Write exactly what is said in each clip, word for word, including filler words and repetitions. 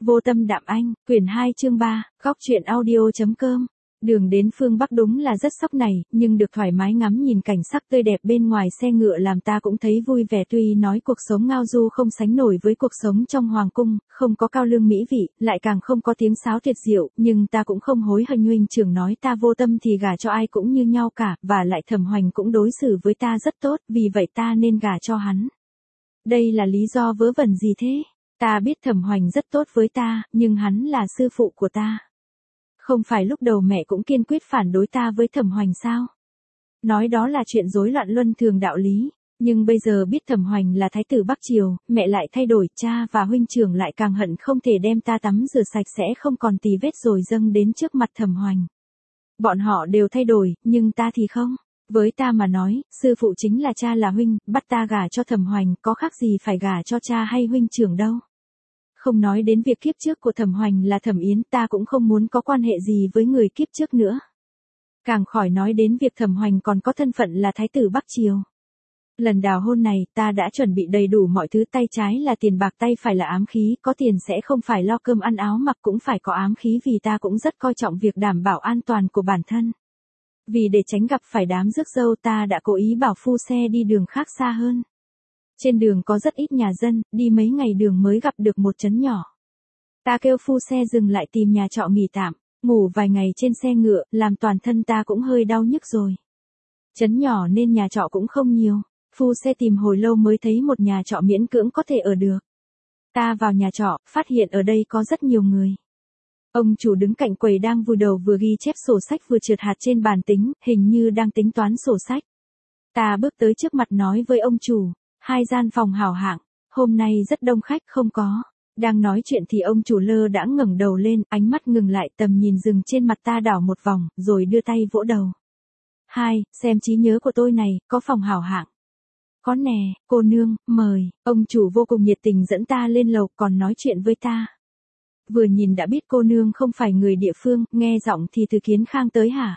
Vô tâm đạm anh, quyển hai chương ba, góc truyện audio.com. Đường đến phương Bắc đúng là rất sóc này, nhưng được thoải mái ngắm nhìn cảnh sắc tươi đẹp bên ngoài xe ngựa làm ta cũng thấy vui vẻ, tuy nói cuộc sống ngao du không sánh nổi với cuộc sống trong hoàng cung, không có cao lương mỹ vị, lại càng không có tiếng sáo tuyệt diệu, nhưng ta cũng không hối hận. Huynh trưởng nói ta vô tâm thì gả cho ai cũng như nhau cả, và lại Thẩm Hoành cũng đối xử với ta rất tốt, vì vậy ta nên gả cho hắn. Đây là lý do vớ vẩn gì thế? Ta biết Thẩm Hoành rất tốt với ta, nhưng hắn là sư phụ của ta. Không phải lúc đầu mẹ cũng kiên quyết phản đối ta với Thẩm Hoành sao? Nói đó là chuyện rối loạn luân thường đạo lý, nhưng bây giờ biết Thẩm Hoành là thái tử Bắc Triều, mẹ lại thay đổi, cha và huynh trưởng lại càng hận không thể đem ta tắm rửa sạch sẽ không còn tì vết rồi dâng đến trước mặt Thẩm Hoành. Bọn họ đều thay đổi, nhưng ta thì không. Với ta mà nói, sư phụ chính là cha là huynh, bắt ta gả cho Thẩm Hoành có khác gì phải gả cho cha hay huynh trưởng đâu. Không nói đến việc kiếp trước của Thẩm Hoành là Thẩm Yến, ta cũng không muốn có quan hệ gì với người kiếp trước nữa. Càng khỏi nói đến việc Thẩm Hoành còn có thân phận là thái tử Bắc Triều. Lần đào hôn này, ta đã chuẩn bị đầy đủ mọi thứ, tay trái là tiền bạc, tay phải là ám khí, có tiền sẽ không phải lo cơm ăn áo mặc, cũng phải có ám khí vì ta cũng rất coi trọng việc đảm bảo an toàn của bản thân. Vì để tránh gặp phải đám rước dâu, ta đã cố ý bảo phu xe đi đường khác xa hơn. Trên đường có rất ít nhà dân, đi mấy ngày đường mới gặp được một trấn nhỏ. Ta kêu phu xe dừng lại tìm nhà trọ nghỉ tạm, ngủ vài ngày trên xe ngựa, làm toàn thân ta cũng hơi đau nhức rồi. Trấn nhỏ nên nhà trọ cũng không nhiều, phu xe tìm hồi lâu mới thấy một nhà trọ miễn cưỡng có thể ở được. Ta vào nhà trọ, phát hiện ở đây có rất nhiều người. Ông chủ đứng cạnh quầy đang vùi đầu vừa ghi chép sổ sách vừa trượt hạt trên bàn tính, hình như đang tính toán sổ sách. Ta bước tới trước mặt nói với ông chủ, hai gian phòng hảo hạng, hôm nay rất đông khách không có. Đang nói chuyện thì ông chủ lơ đãng ngẩng đầu lên, ánh mắt ngừng lại, tầm nhìn dừng trên mặt ta đảo một vòng, rồi đưa tay vỗ đầu. Hai, xem trí nhớ của tôi này, có phòng hảo hạng. Có nè, cô nương, mời. Ông chủ vô cùng nhiệt tình dẫn ta lên lầu, còn nói chuyện với ta. Vừa nhìn đã biết cô nương không phải người địa phương, nghe giọng thì từ Kiến Khang tới hả?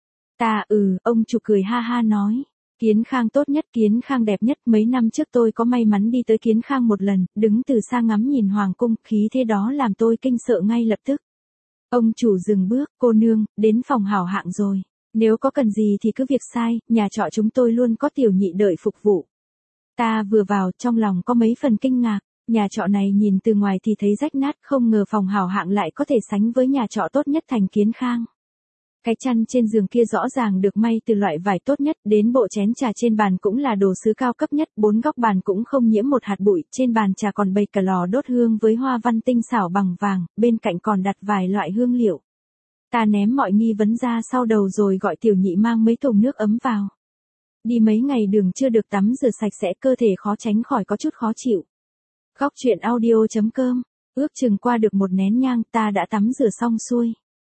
Ta ừ, ông chủ cười ha ha nói. Kiến Khang tốt nhất, Kiến Khang đẹp nhất, mấy năm trước tôi có may mắn đi tới Kiến Khang một lần, đứng từ xa ngắm nhìn hoàng cung, khí thế đó làm tôi kinh sợ ngay lập tức. Ông chủ dừng bước, cô nương, đến phòng hảo hạng rồi. Nếu có cần gì thì cứ việc sai, nhà trọ chúng tôi luôn có tiểu nhị đợi phục vụ. Ta vừa vào, trong lòng có mấy phần kinh ngạc. Nhà trọ này nhìn từ ngoài thì thấy rách nát, không ngờ phòng hảo hạng lại có thể sánh với nhà trọ tốt nhất thành Kiến Khang. Cái chăn trên giường kia rõ ràng được may từ loại vải tốt nhất, đến bộ chén trà trên bàn cũng là đồ sứ cao cấp nhất, bốn góc bàn cũng không nhiễm một hạt bụi, trên bàn trà còn bày cả lò đốt hương với hoa văn tinh xảo bằng vàng, bên cạnh còn đặt vài loại hương liệu. Ta ném mọi nghi vấn ra sau đầu rồi gọi tiểu nhị mang mấy thùng nước ấm vào. Đi mấy ngày đường chưa được tắm rửa sạch sẽ, cơ thể khó tránh khỏi có chút khó chịu. Góc truyện audio.com, ước chừng qua được một nén nhang ta đã tắm rửa xong xuôi.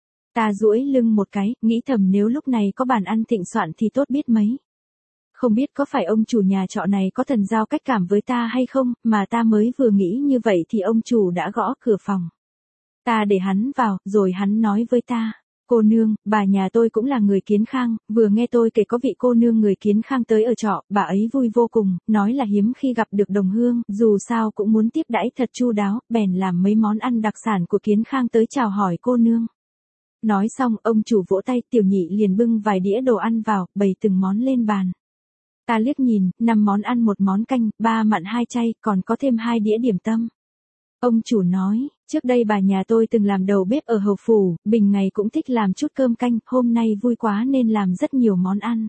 Ta duỗi lưng một cái, nghĩ thầm nếu lúc này có bàn ăn thịnh soạn thì tốt biết mấy. Không biết có phải ông chủ nhà trọ này có thần giao cách cảm với ta hay không, mà ta mới vừa nghĩ như vậy thì ông chủ đã gõ cửa phòng. Ta để hắn vào, rồi hắn nói với ta, cô nương, bà nhà tôi cũng là người Kiến Khang, vừa nghe tôi kể có vị cô nương người Kiến Khang tới ở trọ, bà ấy vui vô cùng, nói là hiếm khi gặp được đồng hương, dù sao cũng muốn tiếp đãi thật chu đáo, bèn làm mấy món ăn đặc sản của Kiến Khang tới chào hỏi cô nương. Nói xong, ông chủ vỗ tay, tiểu nhị liền bưng vài đĩa đồ ăn vào, bày từng món lên bàn. Ta liếc nhìn, năm món ăn một món canh, ba mặn hai chay, còn có thêm hai đĩa điểm tâm. Ông chủ nói, trước đây bà nhà tôi từng làm đầu bếp ở hầu phủ, bình ngày cũng thích làm chút cơm canh, hôm nay vui quá nên làm rất nhiều món ăn.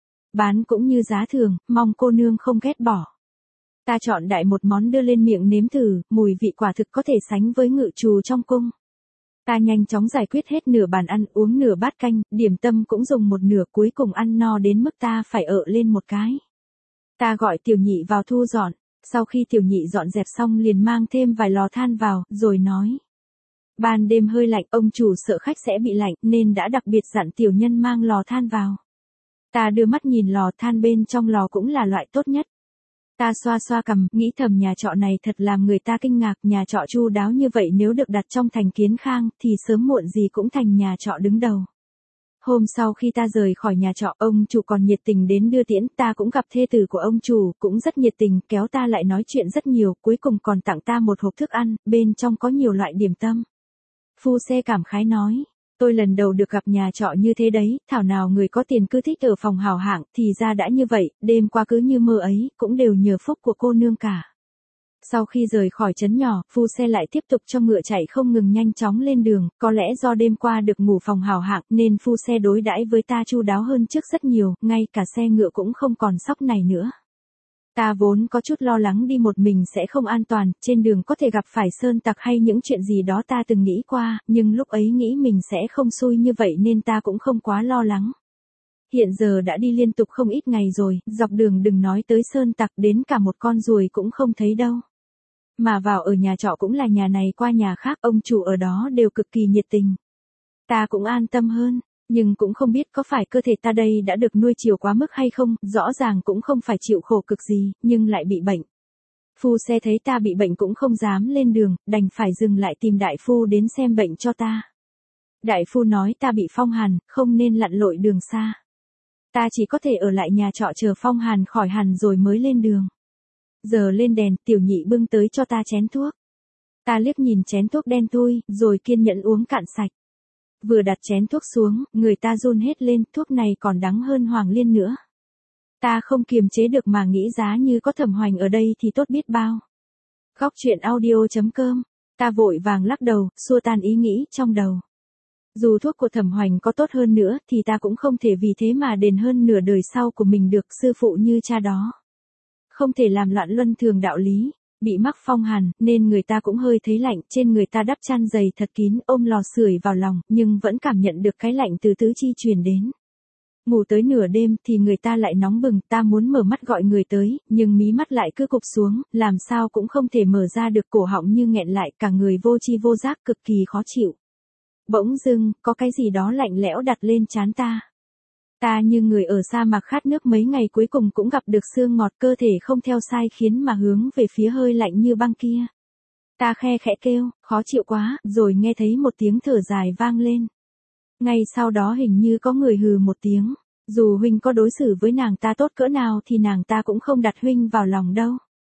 Bán cũng như giá thường, mong cô nương không ghét bỏ. Ta chọn đại một món đưa lên miệng nếm thử, mùi vị quả thực có thể sánh với ngự trù trong cung. Ta nhanh chóng giải quyết hết nửa bàn ăn, uống nửa bát canh, điểm tâm cũng dùng một nửa, cuối cùng ăn no đến mức ta phải ợ lên một cái. Ta gọi tiểu nhị vào thu dọn, sau khi tiểu nhị dọn dẹp xong liền mang thêm vài lò than vào, rồi nói. Ban đêm hơi lạnh, ông chủ sợ khách sẽ bị lạnh, nên đã đặc biệt dặn tiểu nhân mang lò than vào. Ta đưa mắt nhìn lò than bên trong lò cũng là loại tốt nhất. Ta xoa xoa cằm, nghĩ thầm nhà trọ này thật làm người ta kinh ngạc, nhà trọ chu đáo như vậy nếu được đặt trong thành Kiến Khang thì sớm muộn gì cũng thành nhà trọ đứng đầu. Hôm sau khi ta rời khỏi nhà trọ, ông chủ còn nhiệt tình đến đưa tiễn, ta cũng gặp thê tử của ông chủ, cũng rất nhiệt tình, kéo ta lại nói chuyện rất nhiều, cuối cùng còn tặng ta một hộp thức ăn, bên trong có nhiều loại điểm tâm. Phu xe cảm khái nói, tôi lần đầu được gặp nhà trọ như thế đấy, thảo nào người có tiền cứ thích ở phòng hào hạng, thì ra đã như vậy, đêm qua cứ như mơ ấy, cũng đều nhờ phúc của cô nương cả. Sau khi rời khỏi trấn nhỏ, phu xe lại tiếp tục cho ngựa chạy không ngừng nhanh chóng lên đường, có lẽ do đêm qua được ngủ phòng hào hạng nên phu xe đối đãi với ta chu đáo hơn trước rất nhiều, ngay cả xe ngựa cũng không còn sóc này nữa. Ta vốn có chút lo lắng đi một mình sẽ không an toàn, trên đường có thể gặp phải sơn tặc hay những chuyện gì đó ta từng nghĩ qua, nhưng lúc ấy nghĩ mình sẽ không xui như vậy nên ta cũng không quá lo lắng. Hiện giờ đã đi liên tục không ít ngày rồi, dọc đường đừng nói tới sơn tặc, đến cả một con ruồi cũng không thấy đâu. Mà vào ở nhà trọ cũng là nhà này qua nhà khác, ông chủ ở đó đều cực kỳ nhiệt tình. Ta cũng an tâm hơn, nhưng cũng không biết có phải cơ thể ta đây đã được nuôi chiều quá mức hay không, rõ ràng cũng không phải chịu khổ cực gì, nhưng lại bị bệnh. Phu xe thấy ta bị bệnh cũng không dám lên đường, đành phải dừng lại tìm đại phu đến xem bệnh cho ta. Đại phu nói ta bị phong hàn, không nên lặn lội đường xa. Ta chỉ có thể ở lại nhà trọ chờ phong hàn khỏi hẳn rồi mới lên đường. Giờ lên đèn, tiểu nhị bưng tới cho ta chén thuốc. Ta liếc nhìn chén thuốc đen thui, rồi kiên nhẫn uống cạn sạch. Vừa đặt chén thuốc xuống, người ta run hết lên, thuốc này còn đắng hơn hoàng liên nữa. Ta không kiềm chế được mà nghĩ giá như có Thẩm Hoành ở đây thì tốt biết bao. Góc truyện audio chấm com, ta vội vàng lắc đầu, xua tan ý nghĩ trong đầu. Dù thuốc của Thẩm Hoành có tốt hơn nữa thì ta cũng không thể vì thế mà đền hơn nửa đời sau của mình được, sư phụ như cha đó. Không thể làm loạn luân thường đạo lý, bị mắc phong hàn, nên người ta cũng hơi thấy lạnh, trên người ta đắp chăn dày thật kín, ôm lò sưởi vào lòng, nhưng vẫn cảm nhận được cái lạnh từ tứ chi truyền đến. Ngủ tới nửa đêm thì người ta lại nóng bừng, ta muốn mở mắt gọi người tới, nhưng mí mắt lại cứ cụp xuống, làm sao cũng không thể mở ra được, cổ họng như nghẹn lại, cả người vô tri vô giác, cực kỳ khó chịu. Bỗng dưng, có cái gì đó lạnh lẽo đặt lên trán ta. Ta như người ở sa mạc khát nước mấy ngày cuối cùng cũng gặp được sương ngọt, cơ thể không theo sai khiến mà hướng về phía hơi lạnh như băng kia. Ta khe khẽ kêu, khó chịu quá, rồi nghe thấy một tiếng thở dài vang lên. Ngay sau đó hình như có người hừ một tiếng, dù huynh có đối xử với nàng ta tốt cỡ nào thì nàng ta cũng không đặt huynh vào lòng đâu.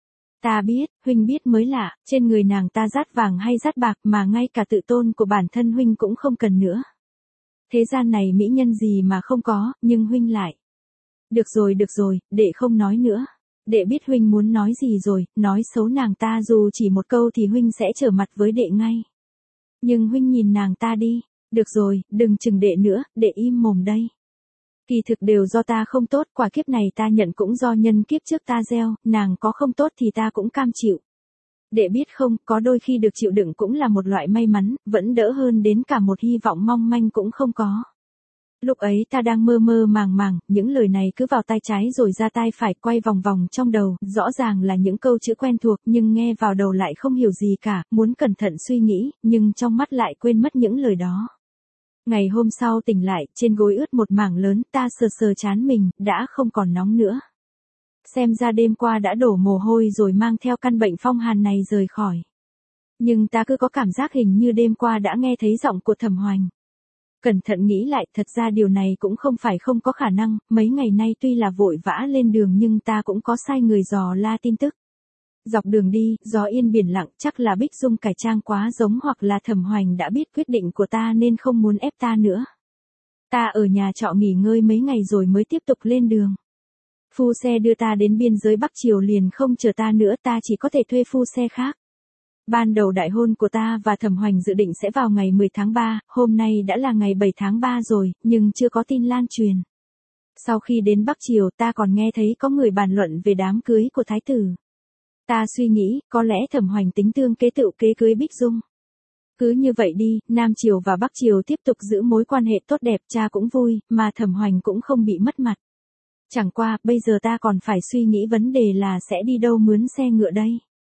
Ta biết, huynh biết mới lạ, trên người nàng ta dát vàng hay dát bạc mà ngay cả tự tôn của bản thân huynh cũng không cần nữa. Thế gian này mỹ nhân gì mà không có, nhưng huynh lại. Được rồi được rồi, đệ không nói nữa. Đệ biết huynh muốn nói gì rồi, nói xấu nàng ta dù chỉ một câu thì huynh sẽ trở mặt với đệ ngay. Nhưng huynh nhìn nàng ta đi. Được rồi, đừng chừng đệ nữa, đệ im mồm đây. Kỳ thực đều do ta không tốt, quả kiếp này ta nhận cũng do nhân kiếp trước ta gieo, nàng có không tốt thì ta cũng cam chịu. Đệ biết không, có đôi khi được chịu đựng cũng là một loại may mắn, vẫn đỡ hơn đến cả một hy vọng mong manh cũng không có. Lúc ấy ta đang mơ mơ màng màng, những lời này cứ vào tai trái rồi ra tai phải, quay vòng vòng trong đầu, rõ ràng là những câu chữ quen thuộc nhưng nghe vào đầu lại không hiểu gì cả, muốn cẩn thận suy nghĩ, nhưng trong mắt lại quên mất những lời đó. Ngày hôm sau tỉnh lại, trên gối ướt một mảng lớn, ta sờ sờ trán mình, đã không còn nóng nữa. Xem ra đêm qua đã đổ mồ hôi rồi mang theo căn bệnh phong hàn này rời khỏi. Nhưng ta cứ có cảm giác hình như đêm qua đã nghe thấy giọng của Thẩm Hoành. Cẩn thận nghĩ lại, thật ra điều này cũng không phải không có khả năng, mấy ngày nay tuy là vội vã lên đường nhưng ta cũng có sai người dò la tin tức. Dọc đường đi, gió yên biển lặng, chắc là Bích Dung cải trang quá giống hoặc là Thẩm Hoành đã biết quyết định của ta nên không muốn ép ta nữa. Ta ở nhà trọ nghỉ ngơi mấy ngày rồi mới tiếp tục lên đường. Phu xe đưa ta đến biên giới Bắc Triều liền không chờ ta nữa, ta chỉ có thể thuê phu xe khác. Ban đầu đại hôn của ta và Thẩm Hoành dự định sẽ vào ngày mười tháng ba, hôm nay đã là ngày bảy tháng ba rồi, nhưng chưa có tin lan truyền. Sau khi đến Bắc Triều ta còn nghe thấy có người bàn luận về đám cưới của thái tử. Ta suy nghĩ, có lẽ Thẩm Hoành tính tương kế tựu kế cưới Bích Dung. Cứ như vậy đi, Nam Triều và Bắc Triều tiếp tục giữ mối quan hệ tốt đẹp, cha cũng vui, mà Thẩm Hoành cũng không bị mất mặt. Chẳng qua, bây giờ ta còn phải suy nghĩ vấn đề là sẽ đi đâu mướn xe ngựa đây.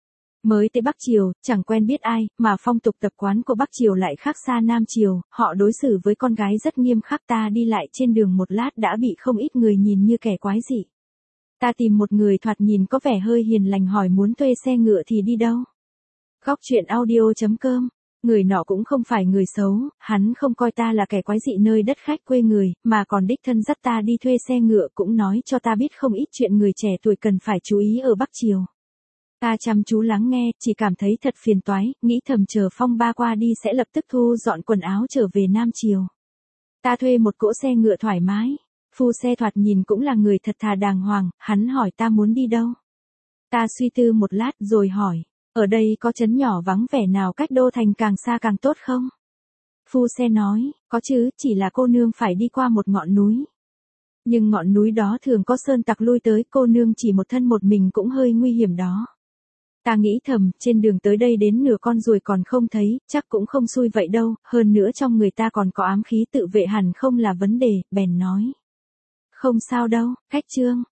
Mới tới Bắc Triều, chẳng quen biết ai, mà phong tục tập quán của Bắc Triều lại khác xa Nam Triều, họ đối xử với con gái rất nghiêm khắc, ta đi lại trên đường một lát đã bị không ít người nhìn như kẻ quái dị. Ta tìm một người thoạt nhìn có vẻ hơi hiền lành hỏi muốn thuê xe ngựa thì đi đâu. Góc truyện audio chấm com Người nọ cũng không phải người xấu, hắn không coi ta là kẻ quái dị nơi đất khách quê người, mà còn đích thân dắt ta đi thuê xe ngựa, cũng nói cho ta biết không ít chuyện người trẻ tuổi cần phải chú ý ở Bắc Triều. Ta chăm chú lắng nghe, chỉ cảm thấy thật phiền toái, nghĩ thầm chờ phong ba qua đi sẽ lập tức thu dọn quần áo trở về Nam Triều. Ta thuê một cỗ xe ngựa thoải mái, phu xe thoạt nhìn cũng là người thật thà đàng hoàng, hắn hỏi ta muốn đi đâu. Ta suy tư một lát rồi hỏi, ở đây có trấn nhỏ vắng vẻ nào cách đô thành càng xa càng tốt không? Phu xe nói, có chứ, chỉ là cô nương phải đi qua một ngọn núi. Nhưng ngọn núi đó thường có sơn tặc lui tới, cô nương chỉ một thân một mình cũng hơi nguy hiểm đó. Ta nghĩ thầm, trên đường tới đây đến nửa con ruồi còn không thấy, chắc cũng không xui vậy đâu, hơn nữa trong người ta còn có ám khí tự vệ hẳn không là vấn đề, bèn nói. Không sao đâu, cách chương.